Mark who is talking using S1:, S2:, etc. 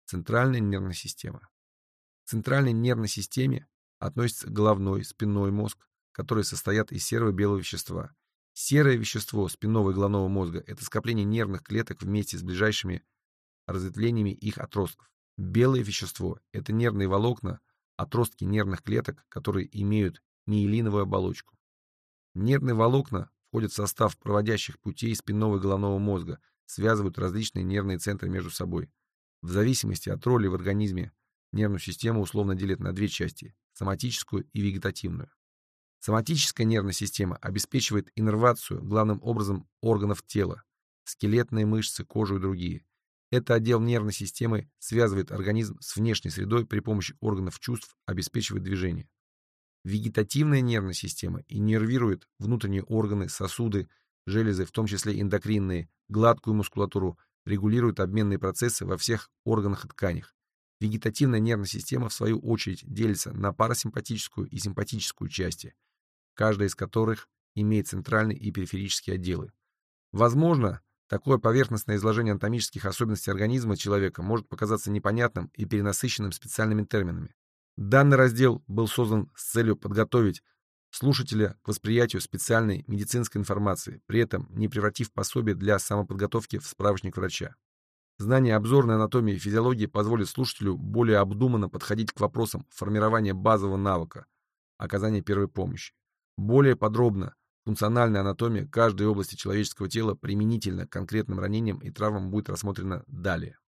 S1: Центральная нервная система. К центральной нервной системе относятся головной, спинной мозг, которые состоят из серого и белого вещества. Серое вещество спинного и головного мозга – это скопление нервных клеток вместе с ближайшими разветвлениями их отростков. Белое вещество – это нервные волокна, отростки нервных клеток, которые имеют миелиновую оболочку. Нервные волокна входят в состав проводящих путей спинного и головного мозга, связывают различные нервные центры между собой. В зависимости от роли в организме нервную систему условно делят на две части – соматическую и вегетативную. Соматическая нервная система обеспечивает иннервацию главным образом органов тела – скелетные мышцы, кожу и другие. Этот отдел нервной системы связывает организм с внешней средой при помощи органов чувств, обеспечивает движение. Вегетативная нервная система иннервирует внутренние органы, сосуды, железы, в том числе эндокринные, гладкую мускулатуру, регулирует обменные процессы во всех органах и тканях. Вегетативная нервная система, в свою очередь, делится на парасимпатическую и симпатическую части, каждая из которых имеет центральные и периферические отделы. Возможно, такое поверхностное изложение анатомических особенностей организма человека может показаться непонятным и перенасыщенным специальными терминами. Данный раздел был создан с целью подготовить слушателя к восприятию специальной медицинской информации, при этом не превратив пособие для самоподготовки в справочник врача. Знание обзорной анатомии и физиологии позволит слушателю более обдуманно подходить к вопросам формирования базового навыка оказания первой помощи. Более подробно функциональная анатомия каждой области человеческого тела применительно к конкретным ранениям и травмам будет рассмотрена далее.